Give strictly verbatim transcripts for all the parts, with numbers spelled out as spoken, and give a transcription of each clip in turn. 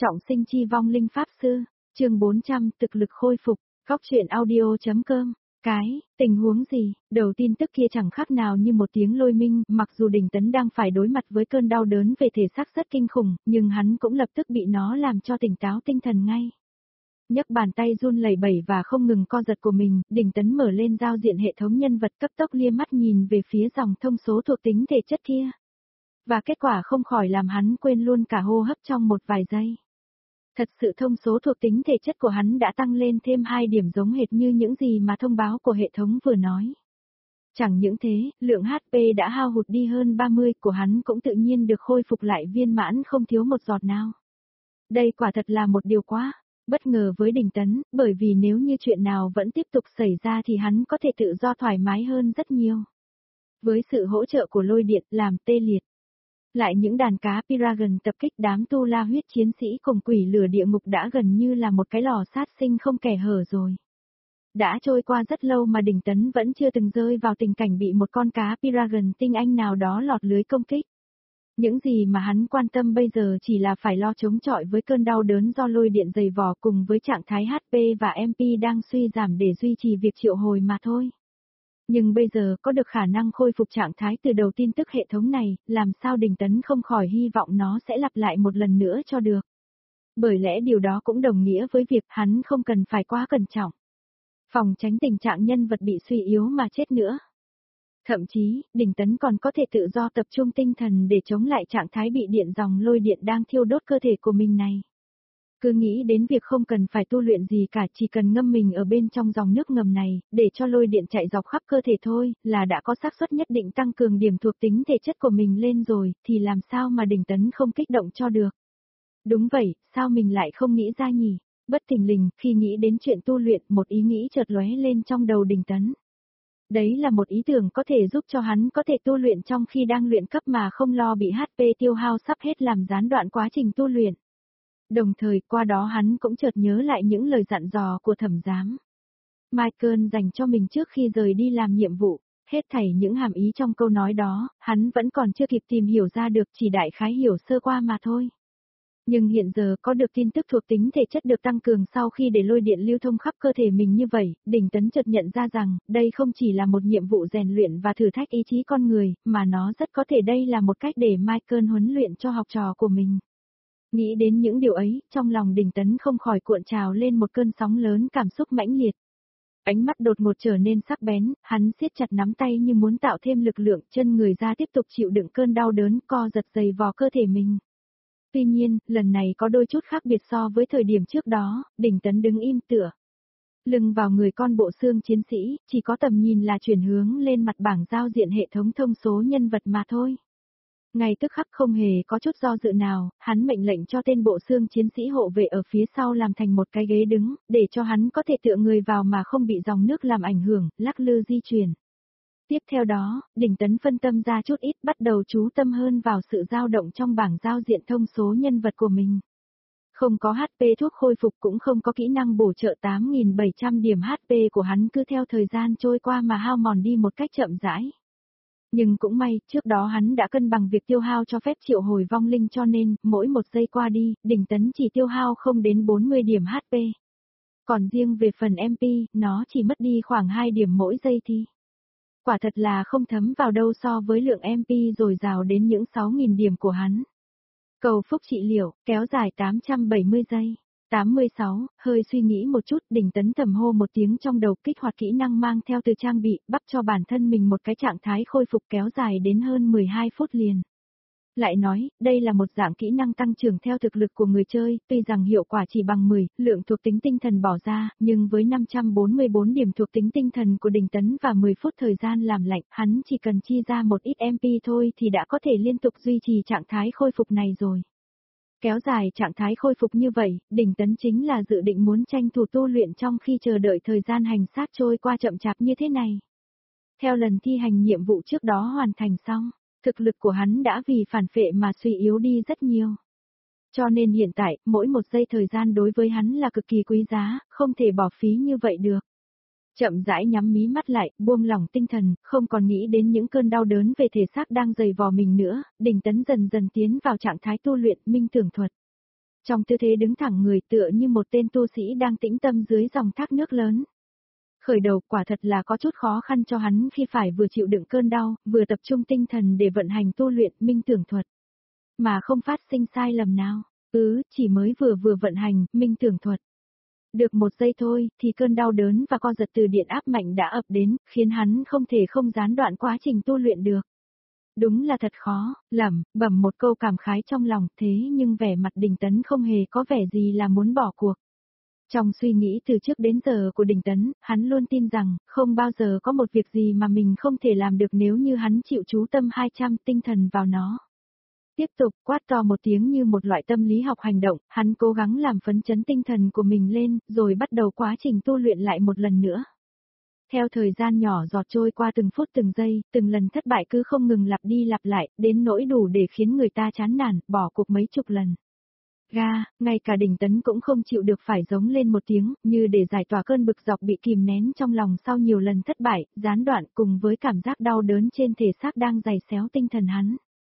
Trọng sinh chi vong linh pháp sư, chương bốn trăm, thực lực khôi phục, góc truyện audio.com. Cái, tình huống gì, đầu tin tức kia chẳng khác nào như một tiếng lôi minh, mặc dù Đình Tấn đang phải đối mặt với cơn đau đớn về thể xác rất kinh khủng, nhưng hắn cũng lập tức bị nó làm cho tỉnh táo tinh thần ngay. Nhấc bàn tay run lẩy bẩy và không ngừng co giật của mình, Đình Tấn mở lên giao diện hệ thống nhân vật cấp tốc lia mắt nhìn về phía dòng thông số thuộc tính thể chất kia. Và kết quả không khỏi làm hắn quên luôn cả hô hấp trong một vài giây. Thật sự thông số thuộc tính thể chất của hắn đã tăng lên thêm hai điểm giống hệt như những gì mà thông báo của hệ thống vừa nói. Chẳng những thế, lượng hát pê đã hao hụt đi hơn ba mươi của hắn cũng tự nhiên được khôi phục lại viên mãn không thiếu một giọt nào. Đây quả thật là một điều quá bất ngờ với Đình Tấn, bởi vì nếu như chuyện nào vẫn tiếp tục xảy ra thì hắn có thể tự do thoải mái hơn rất nhiều. Với sự hỗ trợ của lôi điện làm tê liệt. Lại những đàn cá Piragon tập kích đám tu la huyết chiến sĩ cùng quỷ lửa địa ngục đã gần như là một cái lò sát sinh không kẻ hở rồi. Đã trôi qua rất lâu mà Đình Tấn vẫn chưa từng rơi vào tình cảnh bị một con cá Piragon tinh anh nào đó lọt lưới công kích. Những gì mà hắn quan tâm bây giờ chỉ là phải lo chống chọi với cơn đau đớn do lôi điện dày vò cùng với trạng thái hát pê và em pê đang suy giảm để duy trì việc triệu hồi mà thôi. Nhưng bây giờ có được khả năng khôi phục trạng thái từ đầu tin tức hệ thống này, làm sao Đình Tấn không khỏi hy vọng nó sẽ lặp lại một lần nữa cho được. Bởi lẽ điều đó cũng đồng nghĩa với việc hắn không cần phải quá cẩn trọng. Phòng tránh tình trạng nhân vật bị suy yếu mà chết nữa. Thậm chí, Đình Tấn còn có thể tự do tập trung tinh thần để chống lại trạng thái bị điện dòng lôi điện đang thiêu đốt cơ thể của mình này. Cứ nghĩ đến việc không cần phải tu luyện gì cả, chỉ cần ngâm mình ở bên trong dòng nước ngầm này, để cho lôi điện chạy dọc khắp cơ thể thôi, là đã có xác suất nhất định tăng cường điểm thuộc tính thể chất của mình lên rồi, thì làm sao mà Đình Tấn không kích động cho được. Đúng vậy, sao mình lại không nghĩ ra nhỉ? Bất thình lình, khi nghĩ đến chuyện tu luyện, một ý nghĩ chợt lóe lên trong đầu Đình Tấn. Đấy là một ý tưởng có thể giúp cho hắn có thể tu luyện trong khi đang luyện cấp mà không lo bị hát pê tiêu hao sắp hết làm gián đoạn quá trình tu luyện. Đồng thời qua đó hắn cũng chợt nhớ lại những lời dặn dò của thẩm giám Michael dành cho mình trước khi rời đi làm nhiệm vụ, hết thảy những hàm ý trong câu nói đó, hắn vẫn còn chưa kịp tìm hiểu ra được, chỉ đại khái hiểu sơ qua mà thôi. Nhưng hiện giờ có được tin tức thuộc tính thể chất được tăng cường sau khi để lôi điện lưu thông khắp cơ thể mình như vậy, Đình Tấn chợt nhận ra rằng, đây không chỉ là một nhiệm vụ rèn luyện và thử thách ý chí con người, mà nó rất có thể đây là một cách để Michael huấn luyện cho học trò của mình. Nghĩ đến những điều ấy, trong lòng Đình Tấn không khỏi cuộn trào lên một cơn sóng lớn cảm xúc mãnh liệt. Ánh mắt đột ngột trở nên sắc bén, hắn siết chặt nắm tay như muốn tạo thêm lực lượng, chân người ra tiếp tục chịu đựng cơn đau đớn co giật dày vò cơ thể mình. Tuy nhiên, lần này có đôi chút khác biệt so với thời điểm trước đó, Đình Tấn đứng im tựa. Lưng vào người con bộ xương chiến sĩ, chỉ có tầm nhìn là chuyển hướng lên mặt bảng giao diện hệ thống thông số nhân vật mà thôi. Ngay tức khắc không hề có chút do dự nào, hắn mệnh lệnh cho tên bộ xương chiến sĩ hộ vệ ở phía sau làm thành một cái ghế đứng, để cho hắn có thể tựa người vào mà không bị dòng nước làm ảnh hưởng, lắc lư di chuyển. Tiếp theo đó, Đình Tấn phân tâm ra chút ít, bắt đầu chú tâm hơn vào sự dao động trong bảng giao diện thông số nhân vật của mình. Không có hát pê thuốc khôi phục cũng không có kỹ năng bổ trợ tám nghìn bảy trăm điểm hát pê của hắn cứ theo thời gian trôi qua mà hao mòn đi một cách chậm rãi. Nhưng cũng may, trước đó hắn đã cân bằng việc tiêu hao cho phép triệu hồi vong linh cho nên, mỗi một giây qua đi, Đình Tấn chỉ tiêu hao không đến bốn mươi điểm hát pê. Còn riêng về phần em pê, nó chỉ mất đi khoảng hai điểm mỗi giây thì. Quả thật là không thấm vào đâu so với lượng em pê dồi dào đến những sáu nghìn điểm của hắn. Cầu phúc trị liệu, kéo dài tám trăm bảy mươi giây. tám mươi sáu, hơi suy nghĩ một chút, Đình Tấn thầm hô một tiếng trong đầu, kích hoạt kỹ năng mang theo từ trang bị, bắt cho bản thân mình một cái trạng thái khôi phục kéo dài đến hơn mười hai phút liền. Lại nói, đây là một dạng kỹ năng tăng trưởng theo thực lực của người chơi, tuy rằng hiệu quả chỉ bằng mười, lượng thuộc tính tinh thần bỏ ra, nhưng với năm trăm bốn mươi bốn điểm thuộc tính tinh thần của Đình Tấn và mười phút thời gian làm lạnh, hắn chỉ cần chi ra một ít em pê thôi thì đã có thể liên tục duy trì trạng thái khôi phục này rồi. Kéo dài trạng thái khôi phục như vậy, Đình Tấn chính là dự định muốn tranh thủ tu luyện trong khi chờ đợi thời gian hành xác trôi qua chậm chạp như thế này. Theo lần thi hành nhiệm vụ trước đó hoàn thành xong, thực lực của hắn đã vì phản phệ mà suy yếu đi rất nhiều. Cho nên hiện tại, mỗi một giây thời gian đối với hắn là cực kỳ quý giá, không thể bỏ phí như vậy được. Chậm rãi nhắm mí mắt lại, buông lỏng tinh thần, không còn nghĩ đến những cơn đau đớn về thể xác đang dày vò mình nữa, Đình Tấn dần dần tiến vào trạng thái tu luyện minh tưởng thuật. trong tư thế đứng thẳng người tựa như một tên tu sĩ đang tĩnh tâm dưới dòng thác nước lớn. Khởi đầu quả thật là có chút khó khăn cho hắn khi phải vừa chịu đựng cơn đau, vừa tập trung tinh thần để vận hành tu luyện minh tưởng thuật. Mà không phát sinh sai lầm nào, ừ, chỉ mới vừa vừa vận hành minh tưởng thuật. Được một giây thôi, thì cơn đau đớn và co giật từ điện áp mạnh đã ập đến, khiến hắn không thể không gián đoạn quá trình tu luyện được. Đúng là thật khó, lẩm bẩm một câu cảm khái trong lòng, thế nhưng vẻ mặt Đình Tấn không hề có vẻ gì là muốn bỏ cuộc. Trong suy nghĩ từ trước đến giờ của Đình Tấn, hắn luôn tin rằng, không bao giờ có một việc gì mà mình không thể làm được nếu như hắn chịu chú tâm hai trăm tinh thần vào nó. Tiếp tục quát to một tiếng như một loại tâm lý học hành động, hắn cố gắng làm phấn chấn tinh thần của mình lên, rồi bắt đầu quá trình tu luyện lại một lần nữa. Theo thời gian nhỏ giọt trôi qua từng phút từng giây, từng lần thất bại cứ không ngừng lặp đi lặp lại, đến nỗi đủ để khiến người ta chán nản, bỏ cuộc mấy chục lần. Ga, ngay cả Đình Tấn cũng không chịu được phải giống lên một tiếng, như để giải tỏa cơn bực dọc bị kìm nén trong lòng sau nhiều lần thất bại, gián đoạn cùng với cảm giác đau đớn trên thể xác đang giày xéo tinh thần hắn.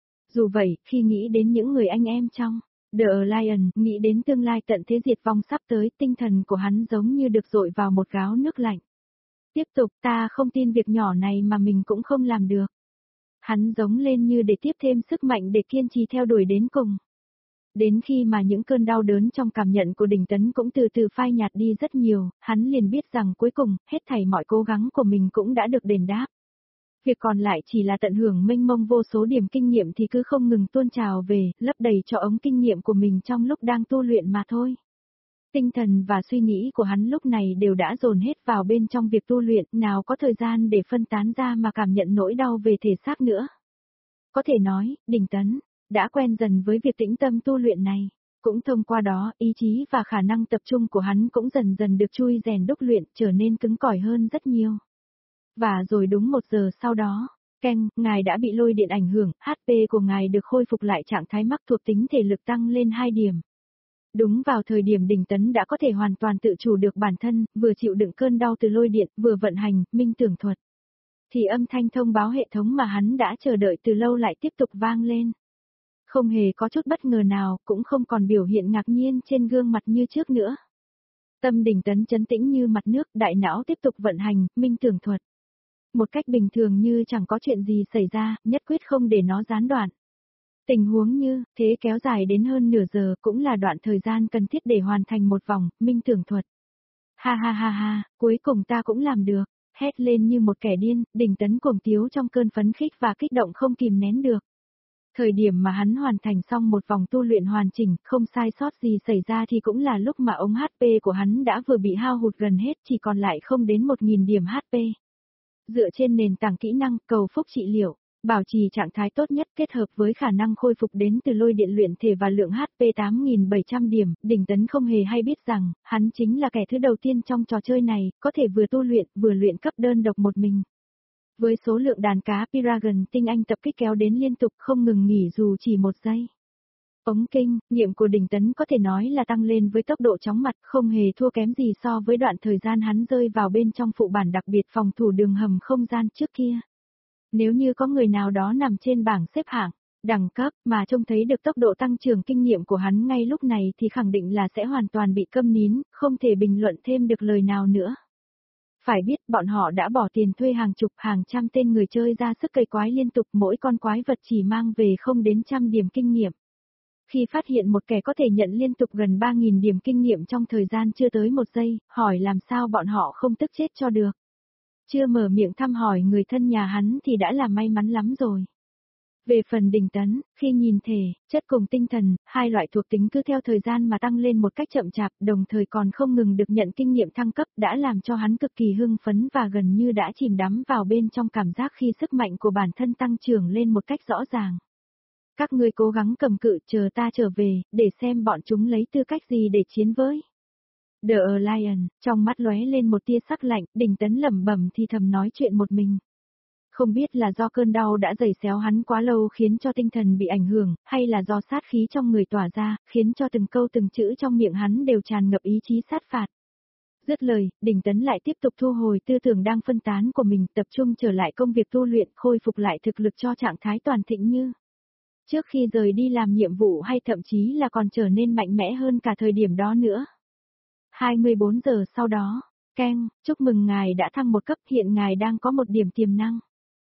Dù vậy, khi nghĩ đến những người anh em trong The Lion, nghĩ đến tương lai tận thế diệt vong sắp tới, tinh thần của hắn giống như được dội vào một gáo nước lạnh. Tiếp tục, ta không tin việc nhỏ này mà mình cũng không làm được. Hắn giống lên như để tiếp thêm sức mạnh để kiên trì theo đuổi đến cùng. Đến khi mà những cơn đau đớn trong cảm nhận của Đình Tấn cũng từ từ phai nhạt đi rất nhiều, hắn liền biết rằng cuối cùng, hết thảy mọi cố gắng của mình cũng đã được đền đáp. Việc còn lại chỉ là tận hưởng mênh mông vô số điểm kinh nghiệm thì cứ không ngừng tuôn trào về, lấp đầy cho ống kinh nghiệm của mình trong lúc đang tu luyện mà thôi. Tinh thần và suy nghĩ của hắn lúc này đều đã dồn hết vào bên trong việc tu luyện, nào có thời gian để phân tán ra mà cảm nhận nỗi đau về thể xác nữa. Có thể nói, Đình Tấn đã quen dần với việc tĩnh tâm tu luyện này, cũng thông qua đó, ý chí và khả năng tập trung của hắn cũng dần dần được chui rèn đúc luyện, trở nên cứng cỏi hơn rất nhiều. Và rồi đúng một giờ sau đó, Ken, ngài đã bị lôi điện ảnh hưởng, hát pê của ngài được khôi phục lại trạng thái mắc thuộc tính thể lực tăng lên hai điểm. Đúng vào thời điểm Đình Tấn đã có thể hoàn toàn tự chủ được bản thân, vừa chịu đựng cơn đau từ lôi điện, vừa vận hành, minh tưởng thuật. Thì âm thanh thông báo hệ thống mà hắn đã chờ đợi từ lâu lại tiếp tục vang lên. Không hề có chút bất ngờ nào, cũng không còn biểu hiện ngạc nhiên trên gương mặt như trước nữa. Tâm Đình Tấn trấn tĩnh như mặt nước, đại não tiếp tục vận hành, minh tưởng thuật. Một cách bình thường như chẳng có chuyện gì xảy ra, nhất quyết không để nó gián đoạn. Tình huống như thế kéo dài đến hơn nửa giờ cũng là đoạn thời gian cần thiết để hoàn thành một vòng minh tưởng thuật. Ha ha ha ha, cuối cùng ta cũng làm được, hét lên như một kẻ điên, Đình Tấn cuồng tiếu trong cơn phấn khích và kích động không kìm nén được. Thời điểm mà hắn hoàn thành xong một vòng tu luyện hoàn chỉnh, không sai sót gì xảy ra thì cũng là lúc mà ống hát pê của hắn đã vừa bị hao hụt gần hết, chỉ còn lại không đến một nghìn điểm hát pê. Dựa trên nền tảng kỹ năng cầu phúc trị liệu, bảo trì trạng thái tốt nhất kết hợp với khả năng khôi phục đến từ lôi điện luyện thể và lượng hát pê tám nghìn bảy trăm điểm, Đình Tấn không hề hay biết rằng, hắn chính là kẻ thứ đầu tiên trong trò chơi này, có thể vừa tu luyện, vừa luyện cấp đơn độc một mình. Với số lượng đàn cá Piragon tinh anh tập kích kéo đến liên tục không ngừng nghỉ dù chỉ một giây. Ống kinh nghiệm của Đình Tấn có thể nói là tăng lên với tốc độ chóng mặt, không hề thua kém gì so với đoạn thời gian hắn rơi vào bên trong phụ bản đặc biệt phòng thủ đường hầm không gian trước kia. Nếu như có người nào đó nằm trên bảng xếp hạng, đẳng cấp mà trông thấy được tốc độ tăng trưởng kinh nghiệm của hắn ngay lúc này thì khẳng định là sẽ hoàn toàn bị câm nín, không thể bình luận thêm được lời nào nữa. Phải biết bọn họ đã bỏ tiền thuê hàng chục hàng trăm tên người chơi ra sức cày quái liên tục, mỗi con quái vật chỉ mang về không đến trăm điểm kinh nghiệm. Khi phát hiện một kẻ có thể nhận liên tục gần ba nghìn điểm kinh nghiệm trong thời gian chưa tới một giây, hỏi làm sao bọn họ không tức chết cho được. Chưa mở miệng thăm hỏi người thân nhà hắn thì đã là may mắn lắm rồi. Về phần Đình Tấn, khi nhìn thể, chất cùng tinh thần, hai loại thuộc tính cứ theo thời gian mà tăng lên một cách chậm chạp, đồng thời còn không ngừng được nhận kinh nghiệm thăng cấp, đã làm cho hắn cực kỳ hưng phấn và gần như đã chìm đắm vào bên trong cảm giác khi sức mạnh của bản thân tăng trưởng lên một cách rõ ràng. Các ngươi cố gắng cầm cự, chờ ta trở về, để xem bọn chúng lấy tư cách gì để chiến với. The Lion, trong mắt lóe lên một tia sắc lạnh, Đình Tấn lẩm bẩm thì thầm nói chuyện một mình. Không biết là do cơn đau đã giày xéo hắn quá lâu khiến cho tinh thần bị ảnh hưởng, hay là do sát khí trong người tỏa ra, khiến cho từng câu từng chữ trong miệng hắn đều tràn ngập ý chí sát phạt. Dứt lời, Đình Tấn lại tiếp tục thu hồi tư tưởng đang phân tán của mình, tập trung trở lại công việc tu luyện, khôi phục lại thực lực cho trạng thái toàn thịnh như Trước khi rời đi làm nhiệm vụ hay thậm chí là còn trở nên mạnh mẽ hơn cả thời điểm đó nữa. hai mươi bốn giờ sau đó, Ken, chúc mừng ngài đã thăng một cấp, hiện ngài đang có một điểm tiềm năng.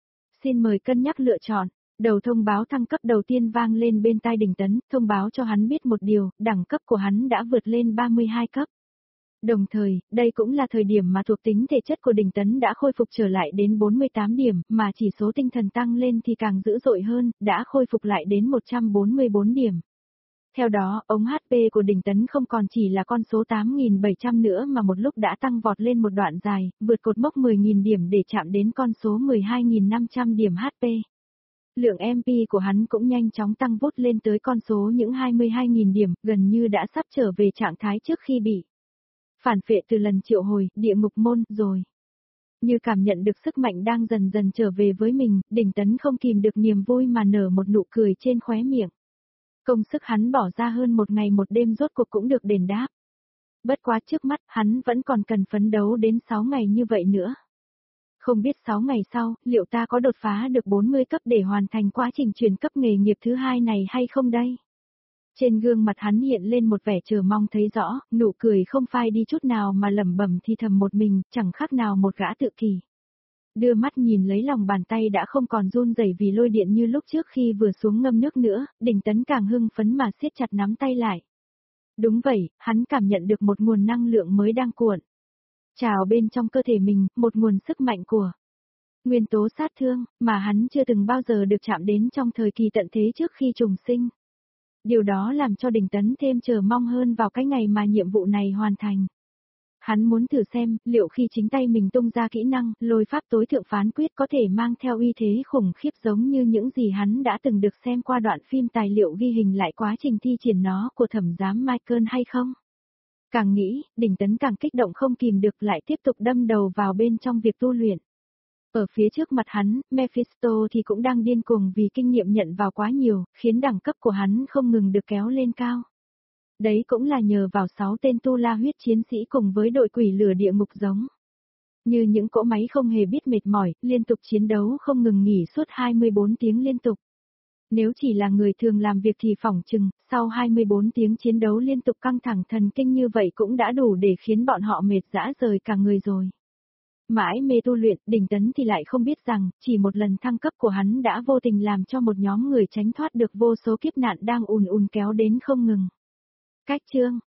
Xin mời cân nhắc lựa chọn. Đầu thông báo thăng cấp đầu tiên vang lên bên tai Đình Tấn, thông báo cho hắn biết một điều, đẳng cấp của hắn đã vượt lên ba mươi hai cấp. Đồng thời, đây cũng là thời điểm mà thuộc tính thể chất của Đình Tấn đã khôi phục trở lại đến bốn mươi tám điểm, mà chỉ số tinh thần tăng lên thì càng dữ dội hơn, đã khôi phục lại đến một trăm bốn mươi bốn điểm. Theo đó, ống hát pê của Đình Tấn không còn chỉ là con số tám nghìn bảy trăm nữa mà một lúc đã tăng vọt lên một đoạn dài, vượt cột mốc mười nghìn điểm để chạm đến con số mười hai nghìn năm trăm điểm hát pê. Lượng em pê của hắn cũng nhanh chóng tăng vút lên tới con số những hai mươi hai nghìn điểm, gần như đã sắp trở về trạng thái trước khi bị phản phệ từ lần triệu hồi, địa ngục môn, rồi. Như cảm nhận được sức mạnh đang dần dần trở về với mình, Đình Tấn không kìm được niềm vui mà nở một nụ cười trên khóe miệng. Công sức hắn bỏ ra hơn một ngày một đêm rốt cuộc cũng được đền đáp. Bất quá trước mắt, hắn vẫn còn cần phấn đấu đến sáu ngày như vậy nữa. Không biết sáu ngày sau, liệu ta có đột phá được bốn mươi cấp để hoàn thành quá trình chuyển cấp nghề nghiệp thứ hai này hay không đây? Trên gương mặt hắn hiện lên một vẻ chờ mong thấy rõ, nụ cười không phai đi chút nào mà lẩm bẩm thì thầm một mình, chẳng khác nào một gã tự kỷ. Đưa mắt nhìn lấy lòng bàn tay đã không còn run rẩy vì lôi điện như lúc trước khi vừa xuống ngâm nước nữa, Đình Tấn càng hưng phấn mà siết chặt nắm tay lại. Đúng vậy, hắn cảm nhận được một nguồn năng lượng mới đang cuộn trào bên trong cơ thể mình, một nguồn sức mạnh của nguyên tố sát thương, mà hắn chưa từng bao giờ được chạm đến trong thời kỳ tận thế trước khi trùng sinh. Điều đó làm cho Đình Tấn thêm chờ mong hơn vào cái ngày mà nhiệm vụ này hoàn thành. Hắn muốn thử xem, liệu khi chính tay mình tung ra kỹ năng, lôi pháp tối thượng phán quyết có thể mang theo uy thế khủng khiếp giống như những gì hắn đã từng được xem qua đoạn phim tài liệu ghi hình lại quá trình thi triển nó của thẩm giám Michael hay không? Càng nghĩ, Đình Tấn càng kích động không kìm được lại tiếp tục đâm đầu vào bên trong việc tu luyện. Ở phía trước mặt hắn, Mephisto thì cũng đang điên cuồng vì kinh nghiệm nhận vào quá nhiều, khiến đẳng cấp của hắn không ngừng được kéo lên cao. Đấy cũng là nhờ vào sáu tên tu la huyết chiến sĩ cùng với đội quỷ lửa địa ngục giống như những cỗ máy không hề biết mệt mỏi, liên tục chiến đấu không ngừng nghỉ suốt hai mươi bốn tiếng liên tục. Nếu chỉ là người thường làm việc thì phỏng chừng, sau hai mươi bốn tiếng chiến đấu liên tục căng thẳng thần kinh như vậy cũng đã đủ để khiến bọn họ mệt rã rời cả người rồi. Mãi mê tu luyện, Đình Tấn thì lại không biết rằng, chỉ một lần thăng cấp của hắn đã vô tình làm cho một nhóm người tránh thoát được vô số kiếp nạn đang ùn ùn kéo đến không ngừng. Cách chương